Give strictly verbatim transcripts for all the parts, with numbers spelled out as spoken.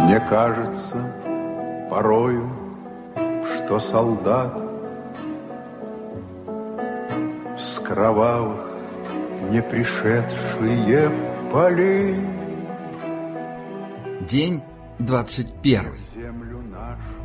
Мне кажется порою, что солдат с кровавых не пришедшие полей. День двадцать первый. Землю нашу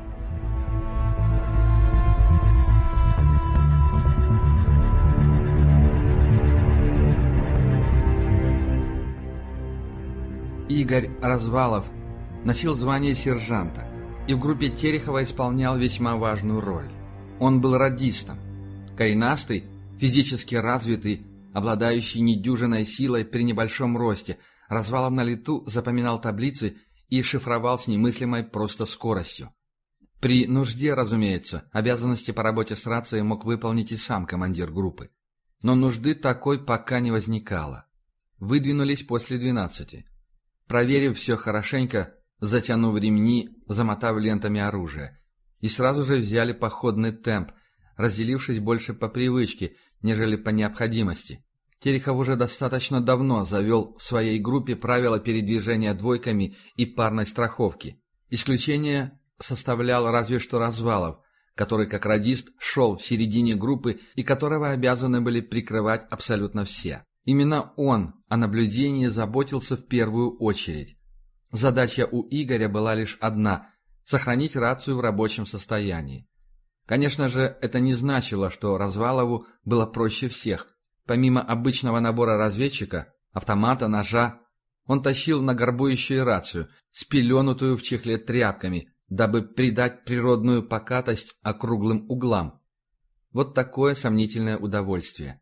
Игорь Развалов носил звание сержанта и в группе Терехова исполнял весьма важную роль. Он был радистом. Коренастый, физически развитый, обладающий недюжинной силой при небольшом росте, Развалов на лету запоминал таблицы и шифровал с немыслимой просто скоростью. При нужде, разумеется, обязанности по работе с рацией мог выполнить и сам командир группы. Но нужды такой пока не возникало. Выдвинулись после двенадцати. Проверив все хорошенько, затянув ремни, замотав лентами оружие. И сразу же взяли походный темп, разделившись больше по привычке, нежели по необходимости. Терехов уже достаточно давно завел в своей группе правила передвижения двойками и парной страховки. Исключение составлял разве что Развалов, который как радист шел в середине группы и которого обязаны были прикрывать абсолютно все. Именно он о наблюдении заботился в первую очередь. Задача у Игоря была лишь одна – сохранить рацию в рабочем состоянии. Конечно же, это не значило, что Развалову было проще всех. Помимо обычного набора разведчика, автомата, ножа, он тащил на горбу еще и рацию, спеленутую в чехле тряпками, дабы придать природную покатость округлым углам. Вот такое сомнительное удовольствие.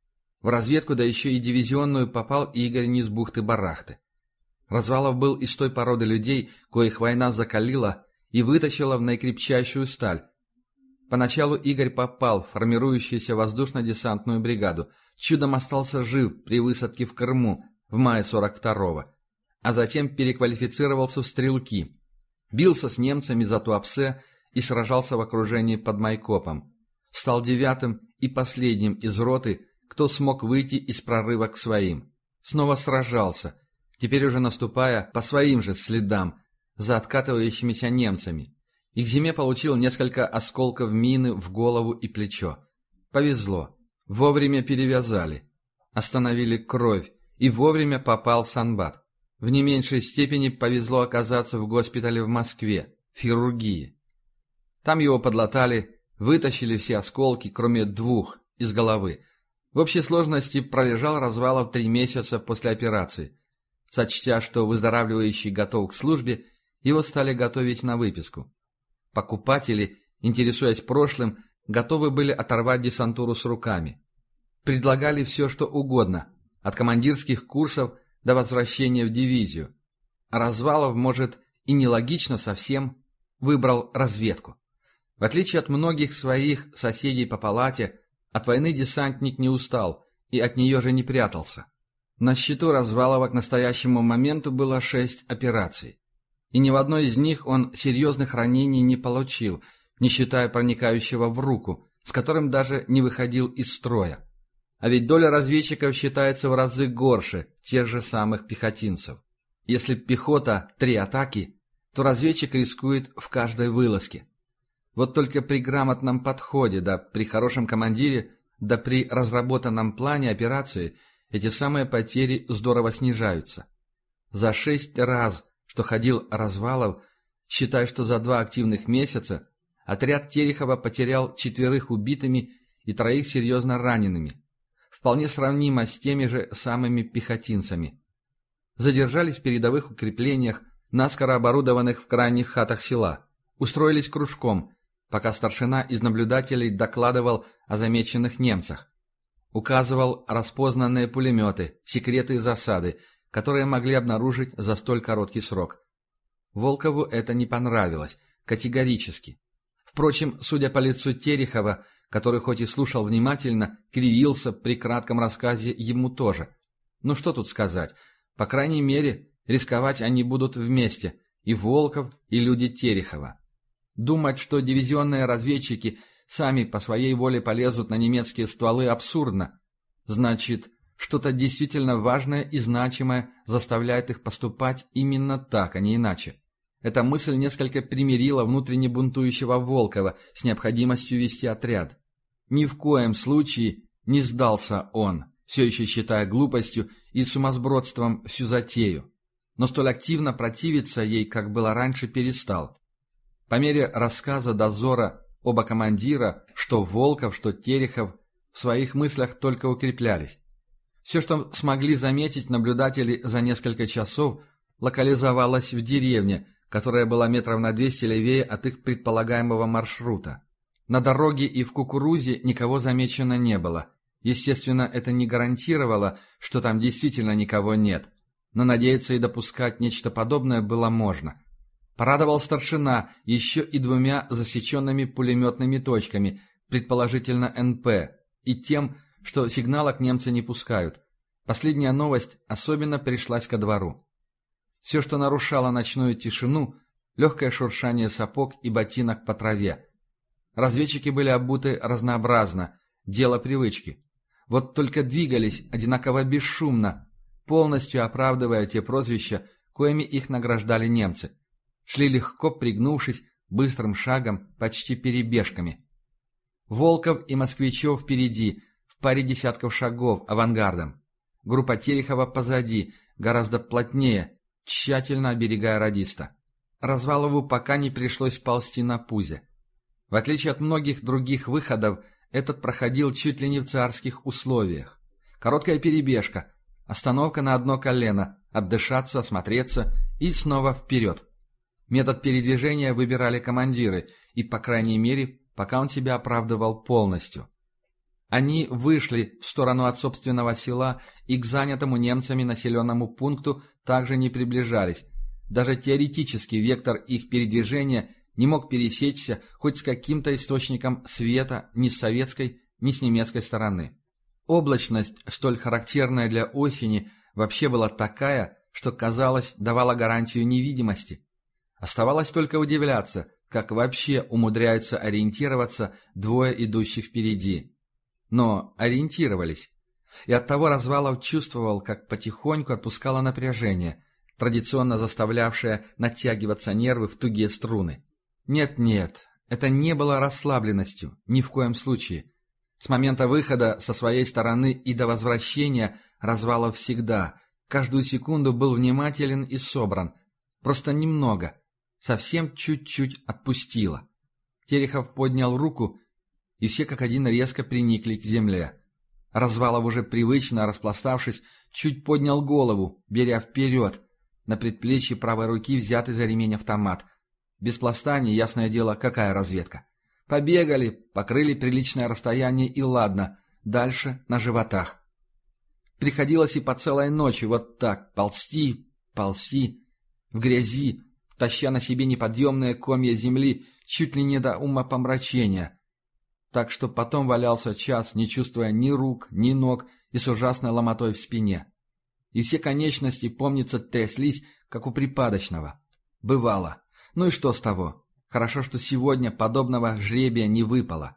В разведку, да еще и дивизионную, попал Игорь не с бухты-барахты. Развалов был из той породы людей, коих война закалила и вытащила в наикрепчайшую сталь. Поначалу Игорь попал в формирующуюся воздушно-десантную бригаду, чудом остался жив при высадке в Крыму в мае сорок второго, а затем переквалифицировался в стрелки, бился с немцами за Туапсе и сражался в окружении под Майкопом. Стал девятым и последним из роты, кто смог выйти из прорыва к своим. Снова сражался, теперь уже наступая по своим же следам, за откатывающимися немцами. И к зиме получил несколько осколков мины в голову и плечо. Повезло. Вовремя перевязали. Остановили кровь. И вовремя попал в санбат. В не меньшей степени повезло оказаться в госпитале в Москве, в хирургии. Там его подлатали, вытащили все осколки, кроме двух, из головы. В общей сложности пролежал Развалов три месяца после операции. Сочтя, что выздоравливающий готов к службе, его стали готовить на выписку. Покупатели, интересуясь прошлым, готовы были оторвать десантуру с руками. Предлагали все, что угодно, от командирских курсов до возвращения в дивизию. А Развалов, может, и нелогично совсем, выбрал разведку. В отличие от многих своих соседей по палате, от войны десантник не устал и от нее же не прятался. На счету Развалова к настоящему моменту было шесть операций. И ни в одной из них он серьезных ранений не получил, не считая проникающего в руку, с которым даже не выходил из строя. А ведь доля разведчиков считается в разы горше тех же самых пехотинцев. Если пехота – три атаки, то разведчик рискует в каждой вылазке. Вот только при грамотном подходе, да при хорошем командире, да при разработанном плане операции эти самые потери здорово снижаются. За шесть раз, что ходил Развалов, считай, что за два активных месяца, отряд Терехова потерял четверых убитыми и троих серьезно ранеными. Вполне сравнимо с теми же самыми пехотинцами. Задержались в передовых укреплениях, наскоро оборудованных в крайних хатах села. Устроились кружком, пока старшина из наблюдателей докладывал о замеченных немцах. Указывал распознанные пулеметы, секреты и засады, которые могли обнаружить за столь короткий срок. Волкову это не понравилось, категорически. Впрочем, судя по лицу Терехова, который хоть и слушал внимательно, кривился при кратком рассказе ему тоже. Ну что тут сказать, по крайней мере, рисковать они будут вместе, и Волков, и люди Терехова. Думать, что дивизионные разведчики сами по своей воле полезут на немецкие стволы, абсурдно. Значит, что-то действительно важное и значимое заставляет их поступать именно так, а не иначе. Эта мысль несколько примирила внутренне бунтующего Волкова с необходимостью вести отряд. Ни в коем случае не сдался он, все еще считая глупостью и сумасбродством всю затею. Но столь активно противиться ей, как было раньше, перестал. По мере рассказа дозора оба командира, что Волков, что Терехов, в своих мыслях только укреплялись. Все, что смогли заметить наблюдатели за несколько часов, локализовалось в деревне, которая была метров на двести левее от их предполагаемого маршрута. На дороге и в кукурузе никого замечено не было. Естественно, это не гарантировало, что там действительно никого нет. Но надеяться и допускать нечто подобное было можно. Порадовал старшина еще и двумя засеченными пулеметными точками, предположительно эн пэ, и тем, что сигналок немцы не пускают. Последняя новость особенно пришлась ко двору. Все, что нарушало ночную тишину, легкое шуршание сапог и ботинок по траве. Разведчики были обуты разнообразно, дело привычки. Вот только двигались одинаково бесшумно, полностью оправдывая те прозвища, коими их награждали немцы. Шли легко, пригнувшись, быстрым шагом, почти перебежками. Волков и Москвичев впереди, в паре десятков шагов, авангардом. Группа Терехова позади, гораздо плотнее, тщательно оберегая радиста. Развалову пока не пришлось ползти на пузе. В отличие от многих других выходов, этот проходил чуть ли не в царских условиях. Короткая перебежка, остановка на одно колено, отдышаться, осмотреться и снова вперед. Метод передвижения выбирали командиры, и, по крайней мере, пока он себя оправдывал полностью. Они вышли в сторону от собственного села и к занятому немцами населенному пункту также не приближались. Даже теоретический вектор их передвижения не мог пересечься хоть с каким-то источником света ни с советской, ни с немецкой стороны. Облачность, столь характерная для осени, вообще была такая, что, казалось, давала гарантию невидимости. Оставалось только удивляться, как вообще умудряются ориентироваться двое идущих впереди. Но ориентировались. И оттого Развалов чувствовал, как потихоньку отпускало напряжение, традиционно заставлявшее натягиваться нервы в тугие струны. Нет-нет, это не было расслабленностью, ни в коем случае. С момента выхода со своей стороны и до возвращения Развалов всегда, каждую секунду был внимателен и собран. Просто немного, совсем чуть-чуть отпустило. Терехов поднял руку, и все как один резко приникли к земле. Развалов, уже привычно распластавшись, чуть поднял голову, беря вперед. На предплечье правой руки взятый за ремень автомат. Без пластания, ясное дело, какая разведка. Побегали, покрыли приличное расстояние и ладно, дальше на животах. Приходилось и по целой ночи вот так ползти, ползти, в грязи, таща на себе неподъемные комья земли чуть ли не до умопомрачения. Так что потом валялся час, не чувствуя ни рук, ни ног и с ужасной ломотой в спине. И все конечности, помнится, тряслись, как у припадочного. Бывало. Ну и что с того? Хорошо, что сегодня подобного жребия не выпало.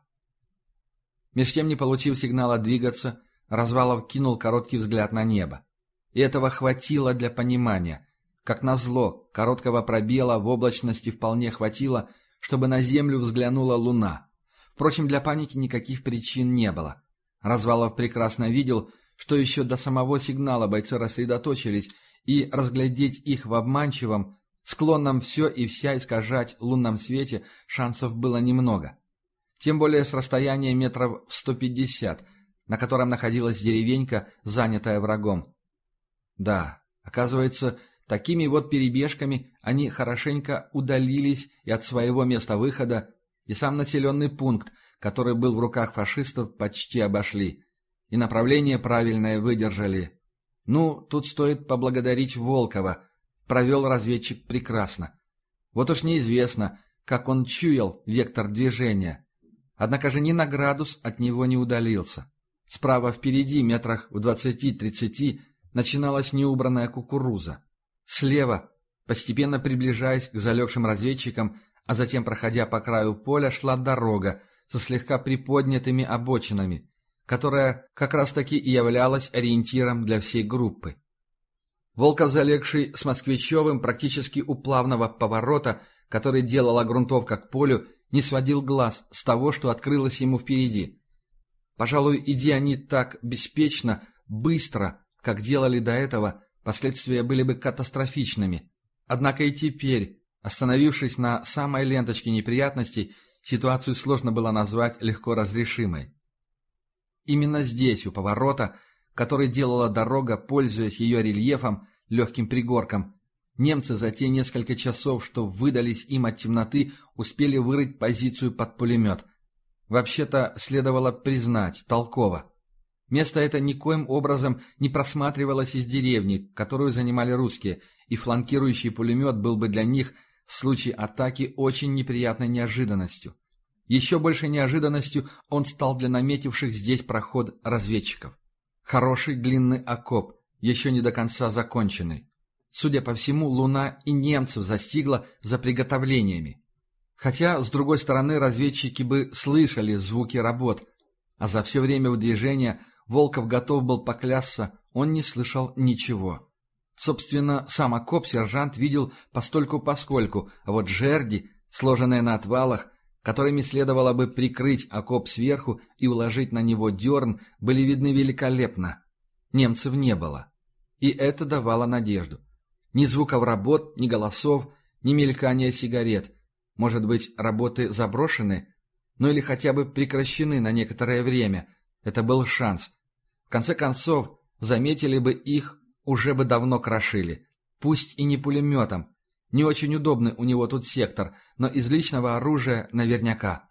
Меж тем, не получив сигнала двигаться, Развалов кинул короткий взгляд на небо. И этого хватило для понимания. Как назло, короткого пробела в облачности вполне хватило, чтобы на землю взглянула луна. Впрочем, для паники никаких причин не было. Развалов прекрасно видел, что еще до самого сигнала бойцы рассредоточились, и разглядеть их в обманчивом, склонном все и вся искажать лунном свете шансов было немного. Тем более с расстояния метров в сто пятьдесят, на котором находилась деревенька, занятая врагом. Да, оказывается, такими вот перебежками они хорошенько удалились и от своего места выхода, и сам населенный пункт, который был в руках фашистов, почти обошли. И направление правильное выдержали. Ну, тут стоит поблагодарить Волкова. Провел разведчик прекрасно. Вот уж неизвестно, как он чуял вектор движения. Однако же ни на градус от него не удалился. Справа впереди, метрах в двадцати-тридцати, начиналась неубранная кукуруза. Слева, постепенно приближаясь к залегшим разведчикам, а затем, проходя по краю поля, шла дорога со слегка приподнятыми обочинами, которая как раз-таки и являлась ориентиром для всей группы. Волков, залегший с Москвичевым практически у плавного поворота, который делала грунтовка к полю, не сводил глаз с того, что открылось ему впереди. Пожалуй, иди они так беспечно, быстро, как делали до этого, последствия были бы катастрофичными. Однако и теперь, остановившись на самой ленточке неприятностей, ситуацию сложно было назвать легко разрешимой. Именно здесь, у поворота, который делала дорога, пользуясь ее рельефом, легким пригорком, немцы за те несколько часов, что выдались им от темноты, успели вырыть позицию под пулемет. Вообще-то, следовало признать, толково. Место это никоим образом не просматривалось из деревни, которую занимали русские, и фланкирующий пулемет был бы для них в случае атаки очень неприятной неожиданностью. Еще большей неожиданностью он стал для наметивших здесь проход разведчиков. Хороший длинный окоп, еще не до конца законченный. Судя по всему, луна и немцев застигла за приготовлениями. Хотя, с другой стороны, разведчики бы слышали звуки работ, а за все время выдвижения Волков готов был поклясться, он не слышал ничего. Собственно, сам окоп сержант видел постольку-поскольку, а вот жерди, сложенные на отвалах, которыми следовало бы прикрыть окоп сверху и уложить на него дерн, были видны великолепно. Немцев не было. И это давало надежду. Ни звуков работ, ни голосов, ни мелькания сигарет. Может быть, работы заброшены? Ну или хотя бы прекращены на некоторое время. Это был шанс. В конце концов, заметили бы их, уже бы давно крошили. Пусть и не пулеметом. Не очень удобный у него тут сектор, но из личного оружия наверняка.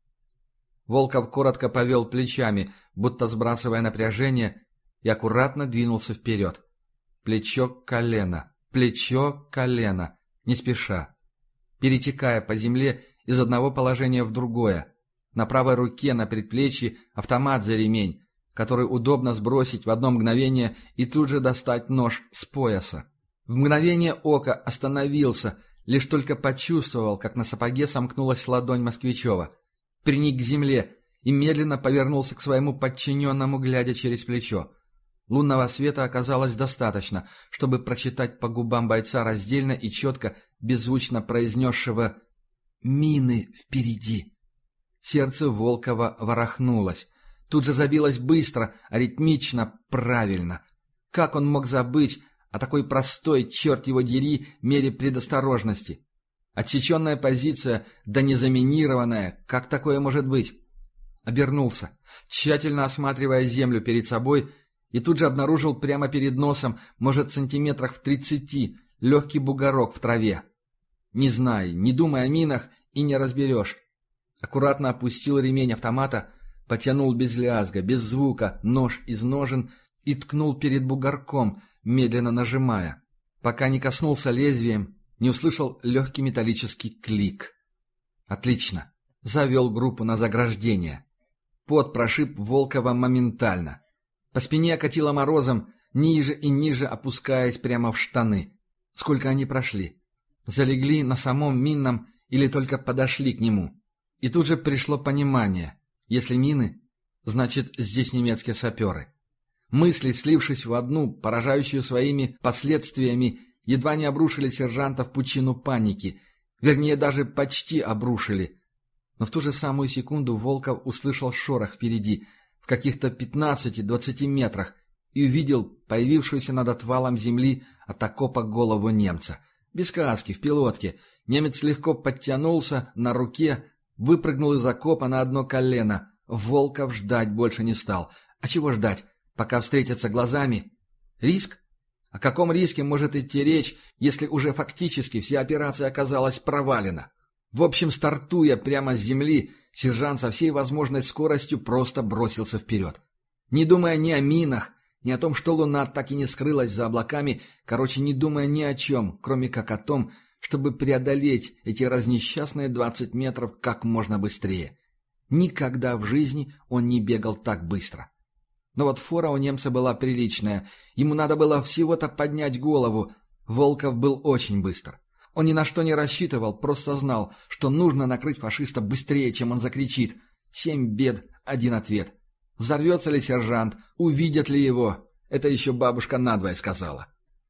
Волков коротко повел плечами, будто сбрасывая напряжение, и аккуратно двинулся вперед. Плечо к колено, плечо к колено, не спеша. Перетекая по земле из одного положения в другое. На правой руке на предплечье автомат за ремень, который удобно сбросить в одно мгновение и тут же достать нож с пояса. В мгновение ока остановился, лишь только почувствовал, как на сапоге сомкнулась ладонь Москвичева. Приник к земле и медленно повернулся к своему подчиненному, глядя через плечо. Лунного света оказалось достаточно, чтобы прочитать по губам бойца раздельно и четко, беззвучно произнесшего «Мины впереди». Сердце Волкова ворохнулось. Тут же забилось быстро, аритмично, правильно. Как он мог забыть о такой простой, черт его дери, мере предосторожности? Отсеченная позиция, да не заминированная, как такое может быть? Обернулся, тщательно осматривая землю перед собой, и тут же обнаружил прямо перед носом, может, сантиметрах в тридцати, легкий бугорок в траве. Не знай, не думай о минах и не разберешь. Аккуратно опустил ремень автомата, потянул без лязга, без звука нож из ножен и ткнул перед бугорком, медленно нажимая. Пока не коснулся лезвием, не услышал легкий металлический клик. Отлично. Завел группу на заграждение. Пот прошиб Волкова моментально. По спине окатило морозом, ниже и ниже опускаясь прямо в штаны. Сколько они прошли? Залегли на самом минном или только подошли к нему? И тут же пришло понимание. Если мины, значит, здесь немецкие саперы. Мысли, слившись в одну, поражающую своими последствиями, едва не обрушили сержанта в пучину паники. Вернее, даже почти обрушили. Но в ту же самую секунду Волков услышал шорох впереди, в каких-то пятнадцати-двадцати метрах, и увидел появившуюся над отвалом земли от окопа голову немца. Без каски, в пилотке. Немец легко подтянулся на руке, выпрыгнул из окопа на одно колено. Волков ждать больше не стал. А чего ждать, пока встретятся глазами? Риск? О каком риске может идти речь, если уже фактически вся операция оказалась провалена? В общем, стартуя прямо с земли, сержант со всей возможной скоростью просто бросился вперед. Не думая ни о минах, ни о том, что луна так и не скрылась за облаками, короче, не думая ни о чем, кроме как о том, чтобы преодолеть эти разнесчастные двадцать метров как можно быстрее. Никогда в жизни он не бегал так быстро. Но вот фора у немца была приличная. Ему надо было всего-то поднять голову. Волков был очень быстр. Он ни на что не рассчитывал, просто знал, что нужно накрыть фашиста быстрее, чем он закричит. Семь бед, один ответ. Взорвется ли сержант, увидят ли его? Это еще бабушка надвое сказала.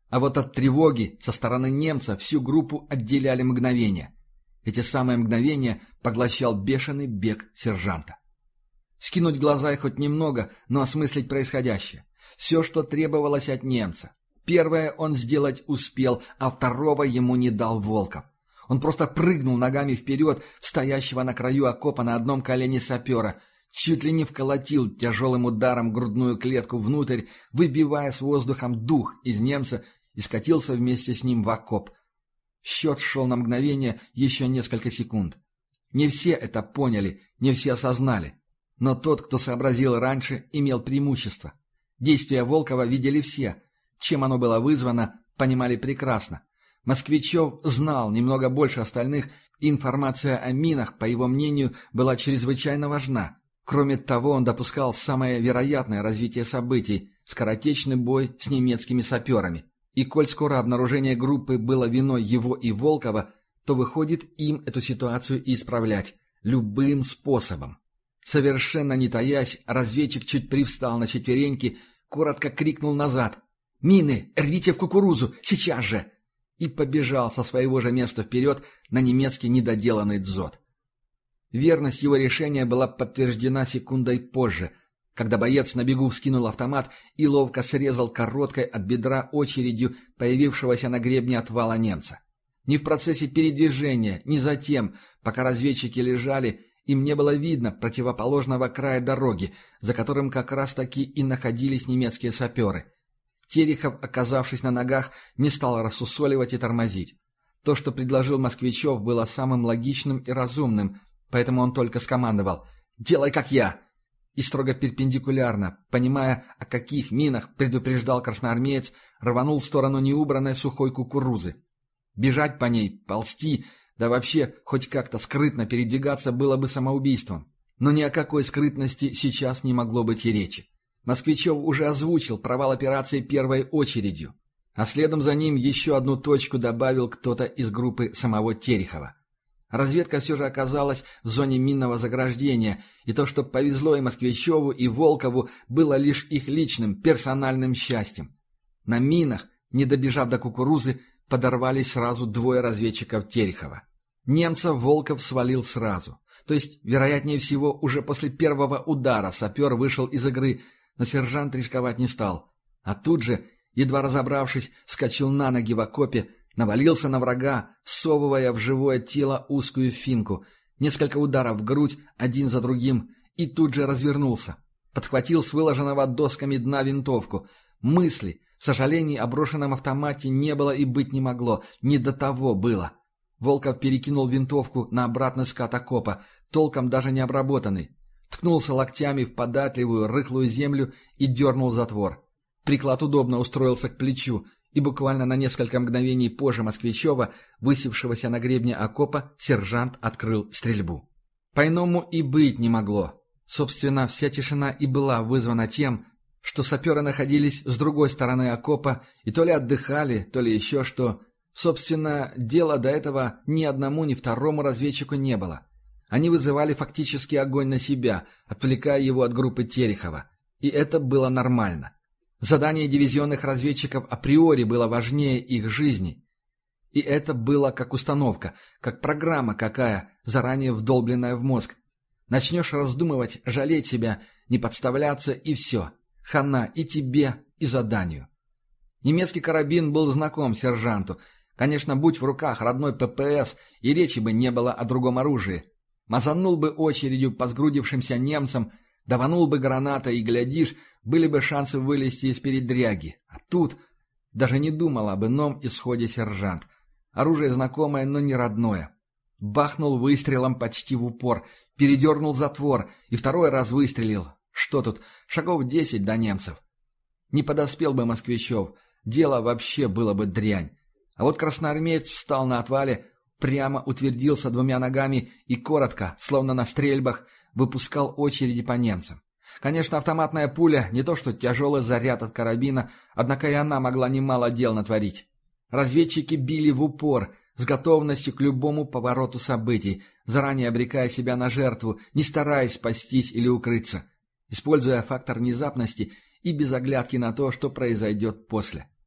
А вот от тревоги со стороны немца всю группу отделяли мгновения. Эти самые мгновения поглощал бешеный бег сержанта. Скинуть глаза и хоть немного, но осмыслить происходящее. Все, что требовалось от немца. Первое он сделать успел, а второго ему не дал Волков. Он просто прыгнул ногами вперед в стоящего на краю окопа на одном колене сапера, чуть ли не вколотил тяжелым ударом грудную клетку внутрь, выбивая с воздухом дух из немца, и скатился вместе с ним в окоп. Счет шел на мгновение еще несколько секунд. Не все это поняли, не все осознали. Но тот, кто сообразил раньше, имел преимущество. Действия Волкова видели все. Чем оно было вызвано, понимали прекрасно. Москвичев знал немного больше остальных, и информация о минах, по его мнению, была чрезвычайно важна. Кроме того, он допускал самое вероятное развитие событий – скоротечный бой с немецкими саперами. И коль скоро обнаружение группы было виной его и Волкова, то выходит им эту ситуацию и исправлять любым способом. Совершенно не таясь, разведчик чуть привстал на четвереньки, коротко крикнул назад: «Мины! Рвите в кукурузу! Сейчас же!» и побежал со своего же места вперед на немецкий недоделанный дзот. Верность его решения была подтверждена секундой позже, когда боец на бегу вскинул автомат и ловко срезал короткой от бедра очередью появившегося на гребне отвала немца. Ни в процессе передвижения, ни затем, пока разведчики лежали, им не было видно противоположного края дороги, за которым как раз-таки и находились немецкие саперы. Терехов, оказавшись на ногах, не стал рассусоливать и тормозить. То, что предложил Москвичев, было самым логичным и разумным, поэтому он только скомандовал: «Делай, как я!» И строго перпендикулярно, понимая, о каких минах предупреждал красноармеец, рванул в сторону неубранной сухой кукурузы. Бежать по ней, ползти, да вообще хоть как-то скрытно передвигаться было бы самоубийством. Но ни о какой скрытности сейчас не могло быть и речи. Москвичев уже озвучил провал операции первой очередью, а следом за ним еще одну точку добавил кто-то из группы самого Терехова. Разведка все же оказалась в зоне минного заграждения, и то, что повезло и Москвичеву, и Волкову, было лишь их личным, персональным счастьем. На минах, не добежав до кукурузы, подорвались сразу двое разведчиков Терехова. Немца Волков свалил сразу. То есть, вероятнее всего, уже после первого удара сапер вышел из игры, но сержант рисковать не стал. А тут же, едва разобравшись, вскочил на ноги в окопе, навалился на врага, всовывая в живое тело узкую финку. Несколько ударов в грудь, один за другим, и тут же развернулся. Подхватил с выложенного досками дна винтовку. Мысли, сожалений о брошенном автомате не было и быть не могло, не до того было. Волков перекинул винтовку на обратный скат окопа, толком даже не обработанный. Ткнулся локтями в податливую, рыхлую землю и дернул затвор. Приклад удобно устроился к плечу, и буквально на несколько мгновений позже Москвичева, высевшегося на гребне окопа, сержант открыл стрельбу. По-иному и быть не могло. Собственно, вся тишина и была вызвана тем, что саперы находились с другой стороны окопа и то ли отдыхали, то ли еще что. Собственно, дела до этого ни одному, ни второму разведчику не было. Они вызывали фактически огонь на себя, отвлекая его от группы Терехова. И это было нормально. Задание дивизионных разведчиков априори было важнее их жизни. И это было как установка, как программа какая, заранее вдолбленная в мозг. Начнешь раздумывать, жалеть себя, не подставляться, и все. Хана и тебе, и заданию. Немецкий карабин был знаком сержанту. Конечно, будь в руках родной ППС, и речи бы не было о другом оружии. Мазанул бы очередью по сгрудившимся немцам, даванул бы граната, и, глядишь, были бы шансы вылезти из передряги. А тут даже не думал об ином исходе сержант. Оружие знакомое, но не родное. Бахнул выстрелом почти в упор, передернул затвор и второй раз выстрелил. Что тут, шагов десять до немцев. Не подоспел бы Москвичев, дело вообще было бы дрянь. А вот красноармеец встал на отвале, прямо утвердился двумя ногами и коротко, словно на стрельбах, выпускал очереди по немцам. Конечно, автоматная пуля не то что тяжелый заряд от карабина, однако и она могла немало дел натворить. Разведчики били в упор, с готовностью к любому повороту событий, заранее обрекая себя на жертву, не стараясь спастись или укрыться, используя фактор внезапности и без оглядки на то, что произойдет после.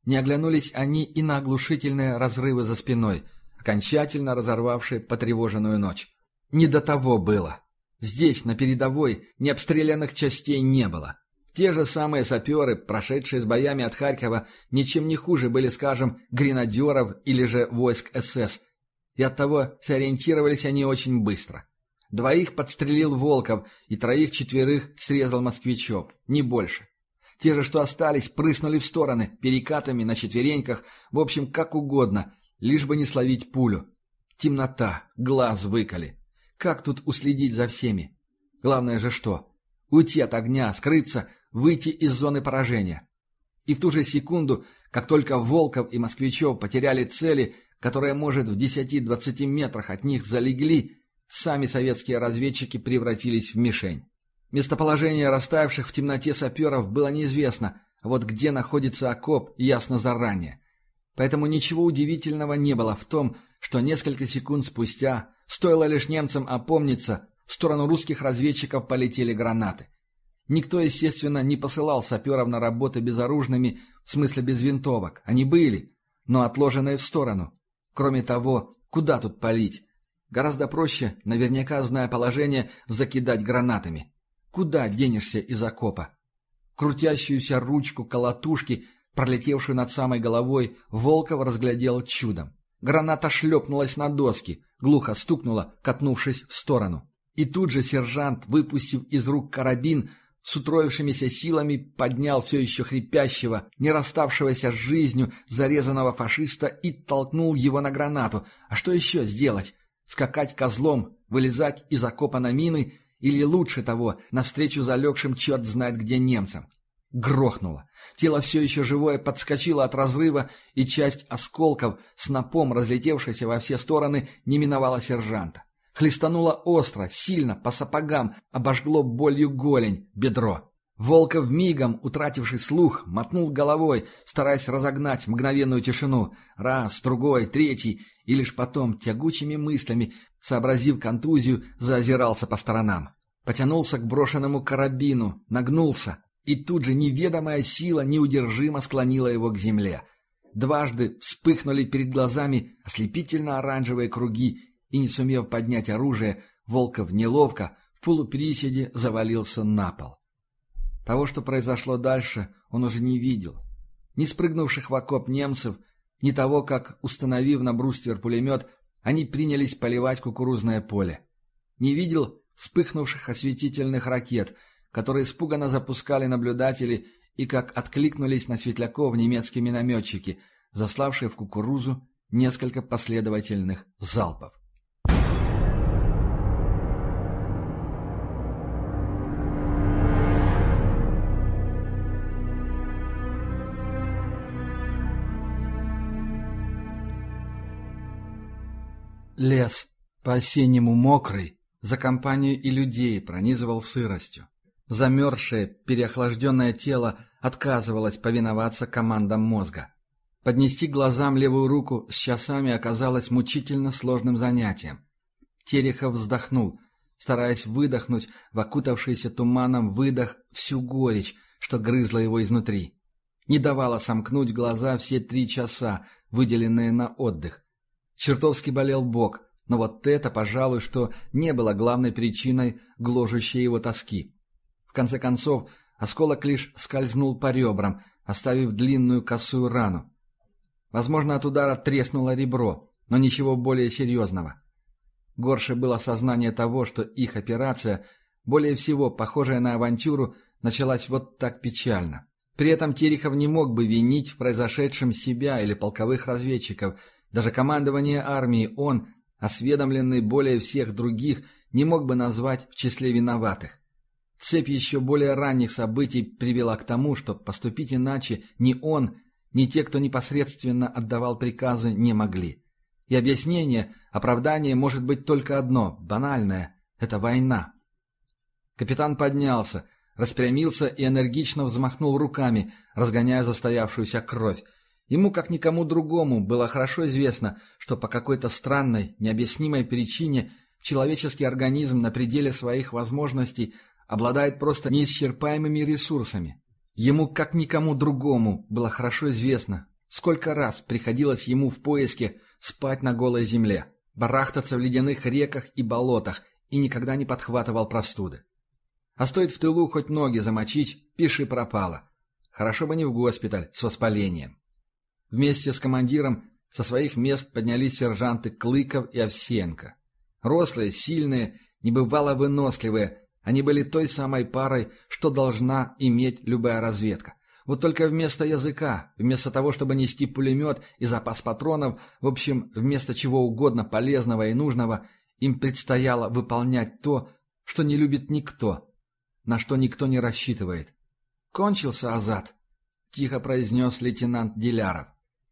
Не оглянулись они и на оглушительные разрывы за спиной, окончательно разорвавшие потревоженную ночь. Не до того было. Здесь, на передовой, необстрелянных частей не было. Те же самые саперы, прошедшие с боями от Харькова, ничем не хуже были, скажем, гренадеров или же войск эс эс. И оттого сориентировались они очень быстро. Двоих подстрелил Волков и троих-четверых срезал москвичев, не больше. Те же, что остались, прыснули в стороны, перекатами, на четвереньках, в общем, как угодно, лишь бы не словить пулю. Темнота, глаз выколи. Как тут уследить за всеми? Главное же что? Уйти от огня, скрыться, выйти из зоны поражения. И в ту же секунду, как только Волков и москвичев потеряли цели, которые, может, в десяти-двадцати метрах от них залегли, сами советские разведчики превратились в мишень. Местоположение растаявших в темноте саперов было неизвестно, а вот где находится окоп, ясно заранее. Поэтому ничего удивительного не было в том, что несколько секунд спустя, стоило лишь немцам опомниться, в сторону русских разведчиков полетели гранаты. Никто, естественно, не посылал саперов на работы безоружными, в смысле без винтовок. Они были, но отложенные в сторону. Кроме того, куда тут палить? Гораздо проще, наверняка зная положение, закидать гранатами. Куда денешься из окопа? Крутящуюся ручку колотушки, пролетевшую над самой головой, Волков разглядел чудом. Граната шлепнулась на доски, глухо стукнула, катнувшись в сторону. И тут же сержант, выпустив из рук карабин, с утроившимися силами поднял все еще хрипящего, не расставшегося с жизнью зарезанного фашиста и толкнул его на гранату. А что еще сделать? Скакать козлом, вылезать из окопа на мины или, лучше того, навстречу залегшим черт знает где немцам? Грохнуло. Тело все еще живое подскочило от разрыва, и часть осколков, снопом разлетевшаяся во все стороны, не миновала сержанта. Хлестануло остро, сильно, по сапогам, обожгло болью голень, бедро. Волков, мигом утративший слух, мотнул головой, стараясь разогнать мгновенную тишину. Раз, другой, третий, и лишь потом, тягучими мыслями, сообразив контузию, заозирался по сторонам. Потянулся к брошенному карабину, нагнулся, и тут же неведомая сила неудержимо склонила его к земле. Дважды вспыхнули перед глазами ослепительно-оранжевые круги, и, не сумев поднять оружие, Волков неловко, в полуприседе завалился на пол. Того, что произошло дальше, он уже не видел. Ни спрыгнувших в окоп немцев, ни того, как, установив на бруствер пулемет, они принялись поливать кукурузное поле. Не видел вспыхнувших осветительных ракет, которые испуганно запускали наблюдатели, и как откликнулись на светляков немецкие минометчики, заславшие в кукурузу несколько последовательных залпов. Лес, по-осеннему мокрый, за компанию и людей пронизывал сыростью. Замерзшее, переохлажденное тело отказывалось повиноваться командам мозга. Поднести к глазам левую руку с часами оказалось мучительно сложным занятием. Терехов вздохнул, стараясь выдохнуть в окутавшийся туманом выдох всю горечь, что грызла его изнутри. Не давало сомкнуть глаза все три часа, выделенные на отдых. Чертовски болел бок, но вот это, пожалуй, что не было главной причиной гложущей его тоски. В конце концов, осколок лишь скользнул по ребрам, оставив длинную косую рану. Возможно, от удара треснуло ребро, но ничего более серьезного. Горше было сознание того, что их операция, более всего похожая на авантюру, началась вот так печально. При этом Терехов не мог бы винить в произошедшем себя или полковых разведчиков. Даже командование армии он, осведомленный более всех других, не мог бы назвать в числе виноватых. Цепь еще более ранних событий привела к тому, что поступить иначе ни он, ни те, кто непосредственно отдавал приказы, не могли. И объяснение, оправдание может быть только одно, банальное – это война. Капитан поднялся, распрямился и энергично взмахнул руками, разгоняя застоявшуюся кровь. Ему, как никому другому, было хорошо известно, что по какой-то странной, необъяснимой причине человеческий организм на пределе своих возможностей обладает просто неисчерпаемыми ресурсами. Ему, как никому другому, было хорошо известно, Сколько раз приходилось ему в поиске спать на голой земле, барахтаться в ледяных реках и болотах, и никогда не подхватывал простуды. А стоит в тылу хоть ноги замочить, пиши пропало. Хорошо бы не в госпиталь с воспалением. Вместе с командиром со своих мест поднялись сержанты Клыков и Овсеенко. Рослые, сильные, небывало выносливые, они были той самой парой, что должна иметь любая разведка. Вот только вместо языка, вместо того, чтобы нести пулемет и запас патронов, в общем, вместо чего угодно полезного и нужного, им предстояло выполнять то, что не любит никто, на что никто не рассчитывает. «Кончился Азат», — тихо произнес лейтенант Диляров.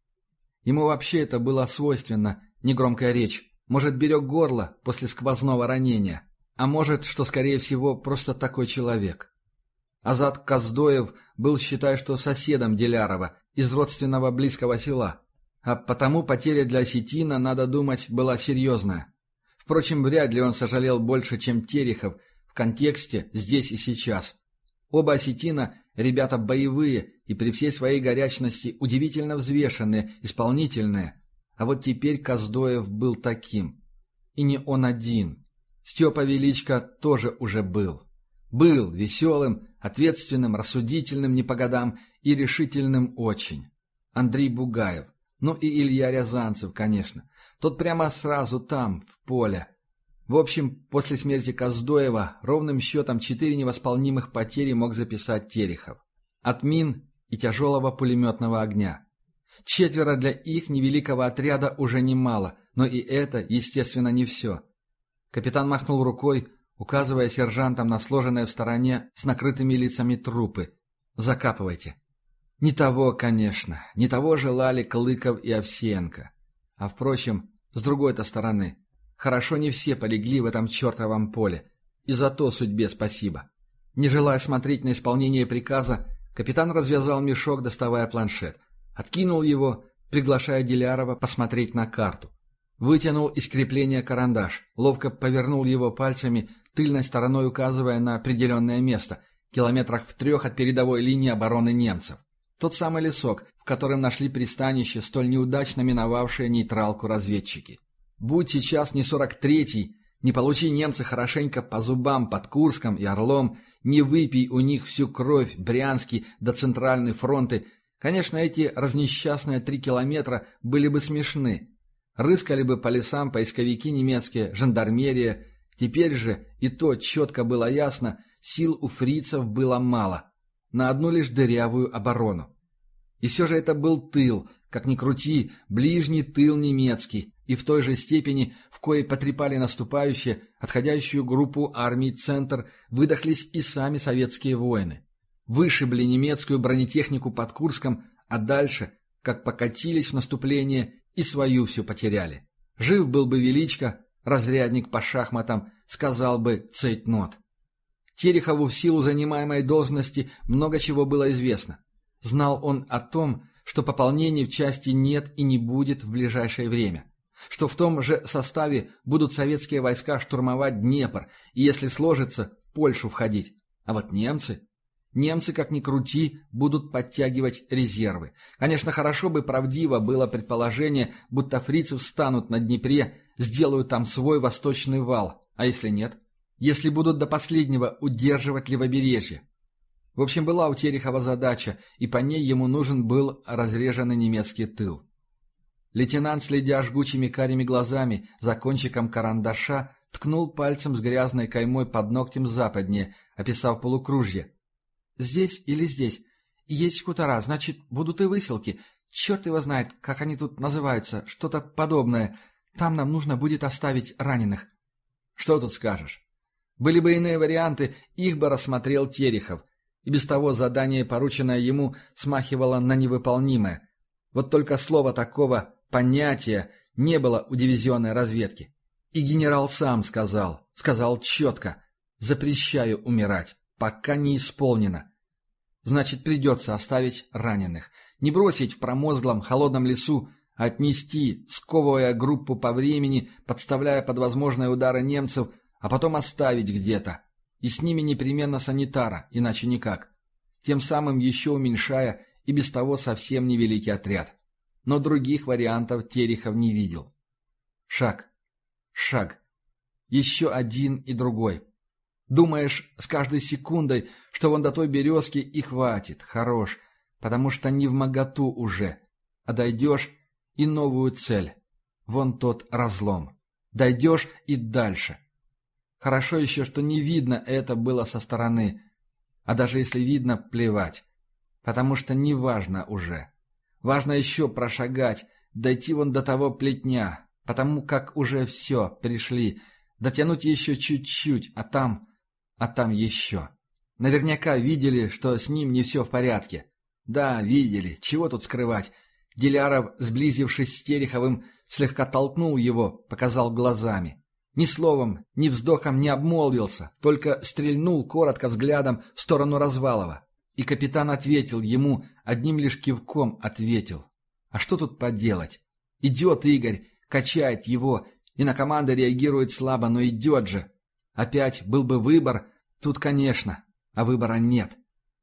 Ему вообще это было свойственно, негромкая речь. Может, берег горло после сквозного ранения, а может, что, скорее всего, просто такой человек. Азат Каздоев был, считай, что соседом Дилярова, из родственного близкого села, а потому потеря для осетина, надо думать, была серьезная. Впрочем, вряд ли он сожалел больше, чем Терехов, в контексте здесь и сейчас. Оба осетина – ребята боевые и при всей своей горячности удивительно взвешенные, исполнительные, а вот теперь Каздоев был таким. И не он один. Степа Величко тоже уже был. Был веселым, ответственным, рассудительным не по годам и решительным очень. Андрей Бугаев. Ну и Илья Рязанцев, конечно. Тот прямо сразу там, в поле. В общем, после смерти Каздоева ровным счетом четыре невосполнимых потери мог записать Терехов. От мин и тяжелого пулеметного огня. Четверо для их невеликого отряда уже немало, но и это, естественно, не все. Капитан махнул рукой, указывая сержантам на сложенные в стороне с накрытыми лицами трупы. «Закапывайте». Не того, конечно, не того желали Клыков и Овсеенко. А впрочем, с другой-то стороны, хорошо не все полегли в этом чертовом поле, и за то судьбе спасибо. Не желая смотреть на исполнение приказа, капитан развязал мешок, доставая планшет, откинул его, приглашая Дилярова посмотреть на карту. Вытянул из крепления карандаш, ловко повернул его пальцами, тыльной стороной указывая на определенное место, километрах в трех от передовой линии обороны немцев. Тот самый лесок, в котором нашли пристанище столь неудачно миновавшие нейтралку разведчики. Будь сейчас не сорок третий, не получи немцы хорошенько по зубам под Курском и Орлом, не выпей у них всю кровь Брянский до Центральной фронты, конечно, эти разнесчастные три километра были бы смешны. Рыскали бы по лесам поисковики немецкие, жандармерия. Теперь же, и то четко было ясно, сил у фрицев было мало. На одну лишь дырявую оборону. И все же это был тыл, как ни крути, ближний тыл немецкий, и в той же степени, в коей потрепали наступающие, отходящую группу армий «Центр», выдохлись и сами советские воины. Вышибли немецкую бронетехнику под Курском, а дальше, как покатились в наступление, и свою всю потеряли. Жив был бы Величко, разрядник по шахматам, сказал бы цейтнот. Терехову в силу занимаемой должности много чего было известно. Знал он о том, что пополнений в части нет и не будет в ближайшее время, что в том же составе будут советские войска штурмовать Днепр и, если сложится, в Польшу входить. А вот немцы... Немцы, как ни крути, будут подтягивать резервы. Конечно, хорошо бы правдиво было предположение, будто фрицы встанут на Днепре, сделают там свой восточный вал. А если нет? Если будут до последнего удерживать левобережье. В общем, была у Терехова задача, и по ней ему нужен был разреженный немецкий тыл. Лейтенант, следя жгучими карими глазами за кончиком карандаша, ткнул пальцем с грязной каймой под ногтем западнее, описав полукружье. «Здесь или здесь? Есть хутора, значит, будут и выселки. Черт его знает, как они тут называются, что-то подобное. Там нам нужно будет оставить раненых». «Что тут скажешь? Были бы иные варианты, их бы рассмотрел Терехов. И без того задание, порученное ему, смахивало на невыполнимое. Вот только слова такого понятия не было у дивизионной разведки. И генерал сам сказал, сказал четко: «Запрещаю умирать, пока не исполнено». Значит, придется оставить раненых. Не бросить в промозглом холодном лесу, а отнести, сковывая группу по времени, подставляя под возможные удары немцев, а потом оставить где-то. И с ними непременно санитара, иначе никак. Тем самым еще уменьшая и без того совсем невеликий отряд. но других вариантов Терехов не видел. Шаг, шаг, еще один и другой. Думаешь с каждой секундой, что вон до той березки и хватит, хорош, потому что не вмоготу уже, а дойдешь и новую цель. Вон тот разлом. Дойдешь и дальше. Хорошо еще, что не видно это было со стороны, а даже если видно, плевать, потому что не важно уже. Важно еще прошагать, дойти вон до того плетня, потому как уже все, пришли, дотянуть еще чуть-чуть, а там, а там еще. Наверняка видели, что с ним не все в порядке. Да, видели, чего тут скрывать. Диляров, сблизившись с Тереховым, слегка толкнул его, показал глазами. Ни словом, ни вздохом не обмолвился, только стрельнул коротко взглядом в сторону Развалова. И капитан ответил ему, одним лишь кивком ответил. А что тут поделать? Идет Игорь, качает его, и на команды реагирует слабо, но идет же. Опять был бы выбор, тут, конечно, а выбора нет.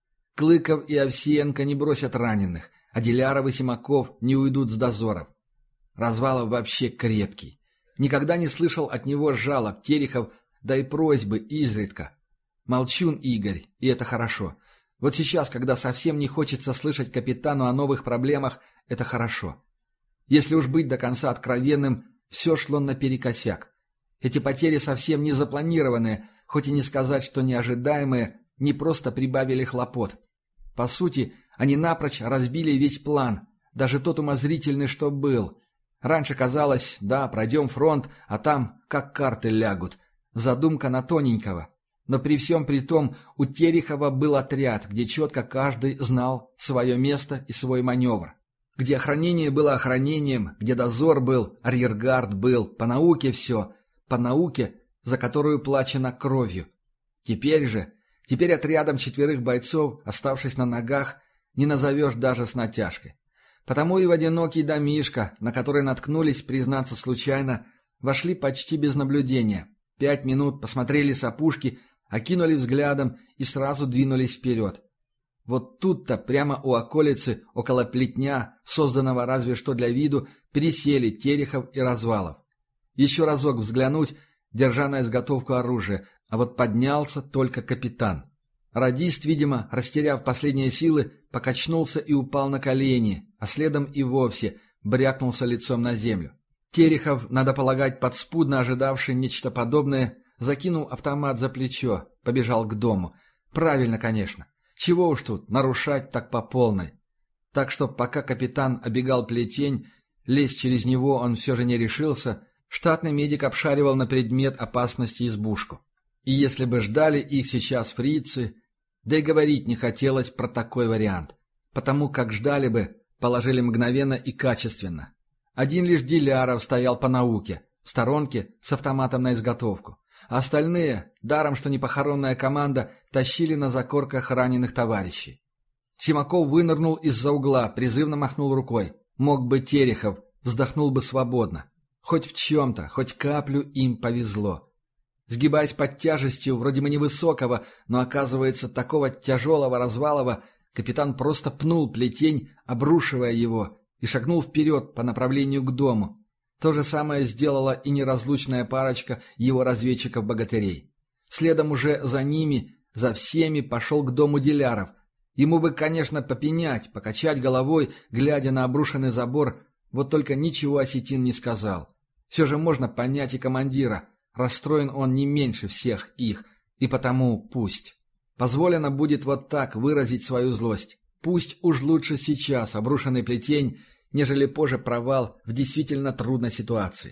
Клыков и Овсиенко не бросят раненых, а Диляров и Симаков не уйдут с дозоров. Развалов вообще крепкий. Никогда не слышал от него жалоб Терехов, да и просьбы изредка. Молчун Игорь, и это хорошо. Вот сейчас, когда совсем не хочется слышать капитану о новых проблемах, это хорошо. Если уж быть до конца откровенным, все шло наперекосяк. Эти потери совсем не запланированные, хоть и не сказать, что неожидаемые, не просто прибавили хлопот. По сути, они напрочь разбили весь план, даже тот умозрительный, что был. Раньше казалось, да, пройдем фронт, а там как карты лягут. Задумка на тоненького. Но при всем при том у Терехова был отряд, где четко каждый знал свое место и свой маневр. Где охранение было охранением, где дозор был, арьергард был, по науке все, по науке, за которую плачено кровью. Теперь же, теперь отрядом четверых бойцов, оставшись на ногах, не назовешь даже с натяжкой. Потому и в одинокий домишко, на который наткнулись, признаться случайно, вошли почти без наблюдения. Пять минут посмотрели с опушки, окинули взглядом и сразу двинулись вперед. Вот тут-то, прямо у околицы, около плетня, созданного разве что для виду, пересели Терехов и Развалов. Еще разок взглянуть, держа на изготовку оружие, а вот поднялся только капитан. Радист, видимо, растеряв последние силы, покачнулся и упал на колени, а следом и вовсе брякнулся лицом на землю. Терехов, надо полагать, подспудно ожидавший нечто подобное, закинул автомат за плечо, побежал к дому. Правильно, конечно. Чего уж тут, нарушать так по полной. Так что пока капитан обегал плетень, лезть через него он все же не решился, штатный медик обшаривал на предмет опасности избушку. И если бы ждали их сейчас фрицы, да и говорить не хотелось про такой вариант. Потому как ждали бы, положили мгновенно и качественно. Один лишь Диляров стоял по науке, в сторонке с автоматом на изготовку. А остальные, даром что не похоронная команда, тащили на закорках раненых товарищей. Симаков вынырнул из-за угла, призывно махнул рукой. Мог бы Терехов, вздохнул бы свободно. Хоть в чем-то, хоть каплю им повезло. Сгибаясь под тяжестью, вроде бы невысокого, но оказывается такого тяжелого Развалова, капитан просто пнул плетень, обрушивая его, и шагнул вперед по направлению к дому. То же самое сделала и неразлучная парочка его разведчиков-богатырей. Следом уже за ними, за всеми пошел к дому Диляров. Ему бы, конечно, попенять, покачать головой, глядя на обрушенный забор, вот только ничего Осетин не сказал. Все же можно понять и командира, расстроен он не меньше всех их, и потому пусть. Позволено будет вот так выразить свою злость. Пусть уж лучше сейчас обрушенный плетень, нежели позже провал в действительно трудной ситуации.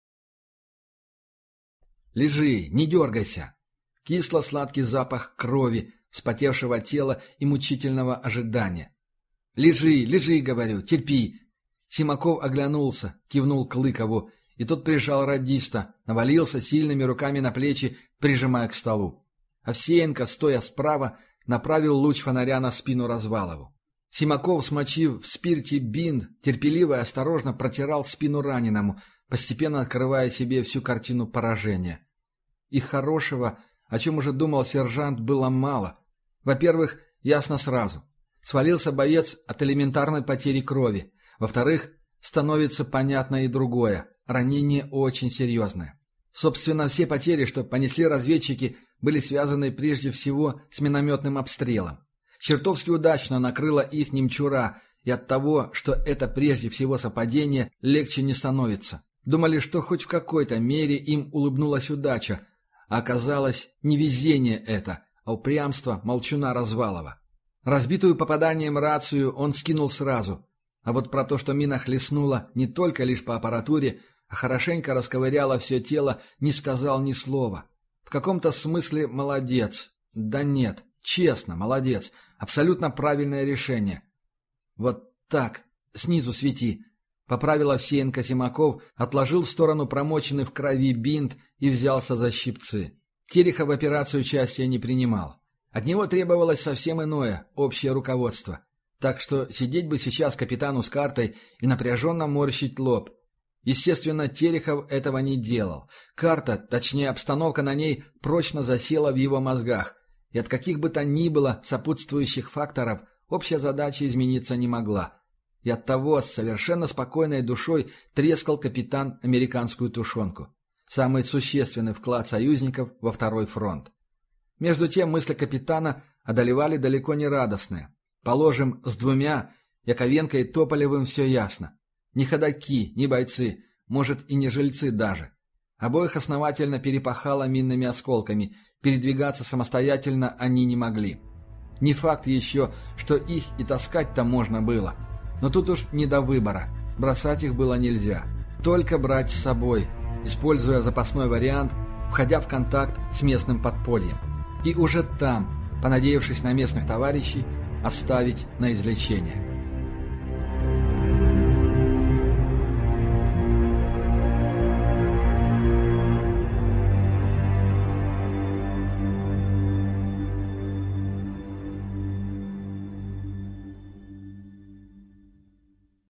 Лежи, не дергайся. Кисло-сладкий запах крови, вспотевшего тела и мучительного ожидания. Лежи, лежи, говорю, терпи. Симаков оглянулся, кивнул Клыкову, и тот прижал радиста, навалился сильными руками на плечи, прижимая к столу. Овсиенко, стоя справа, направил луч фонаря на спину Развалову. Симаков, смочив в спирте бинт, терпеливо и осторожно протирал спину раненому, постепенно открывая себе всю картину поражения. И хорошего, о чем уже думал сержант, было мало. Во-первых, ясно сразу. Свалился боец от элементарной потери крови. Во-вторых, становится понятно и другое. Ранение очень серьезное. Собственно, все потери, что понесли разведчики, были связаны прежде всего с минометным обстрелом. Чертовски удачно накрыла их немчура, и от того, что это прежде всего совпадение, легче не становится. Думали, что хоть в какой-то мере им улыбнулась удача, а оказалось не везение это, а упрямство молчуна Развалова. Разбитую попаданием рацию он скинул сразу, а вот про то, что мина хлестнула не только лишь по аппаратуре, а хорошенько расковыряла все тело, не сказал ни слова. В каком-то смысле молодец. Да нет, честно, молодец. Абсолютно правильное решение. Вот так, снизу свети. Поправил Овсеенко Симаков, отложил в сторону промоченный в крови бинт и взялся за щипцы. Терехов в операцию участия не принимал. От него требовалось совсем иное, общее руководство. Так что сидеть бы сейчас капитану с картой и напряженно морщить лоб. Естественно, Терехов этого не делал. Карта, точнее обстановка на ней, прочно засела в его мозгах, и от каких бы то ни было сопутствующих факторов общая задача измениться не могла. И оттого с совершенно спокойной душой трескал капитан американскую тушенку. Самый существенный вклад союзников во второй фронт. Между тем мысли капитана одолевали далеко не радостные. Положим, с двумя, Яковенко и Тополевым все ясно. Ни ходаки, ни бойцы, может и не жильцы даже. Обоих основательно перепахало минными осколками, передвигаться самостоятельно они не могли. Не факт еще, что их и таскать-то можно было. Но тут уж не до выбора, бросать их было нельзя. Только брать с собой, используя запасной вариант, входя в контакт с местным подпольем. И уже там, понадеявшись на местных товарищей, оставить на излечение.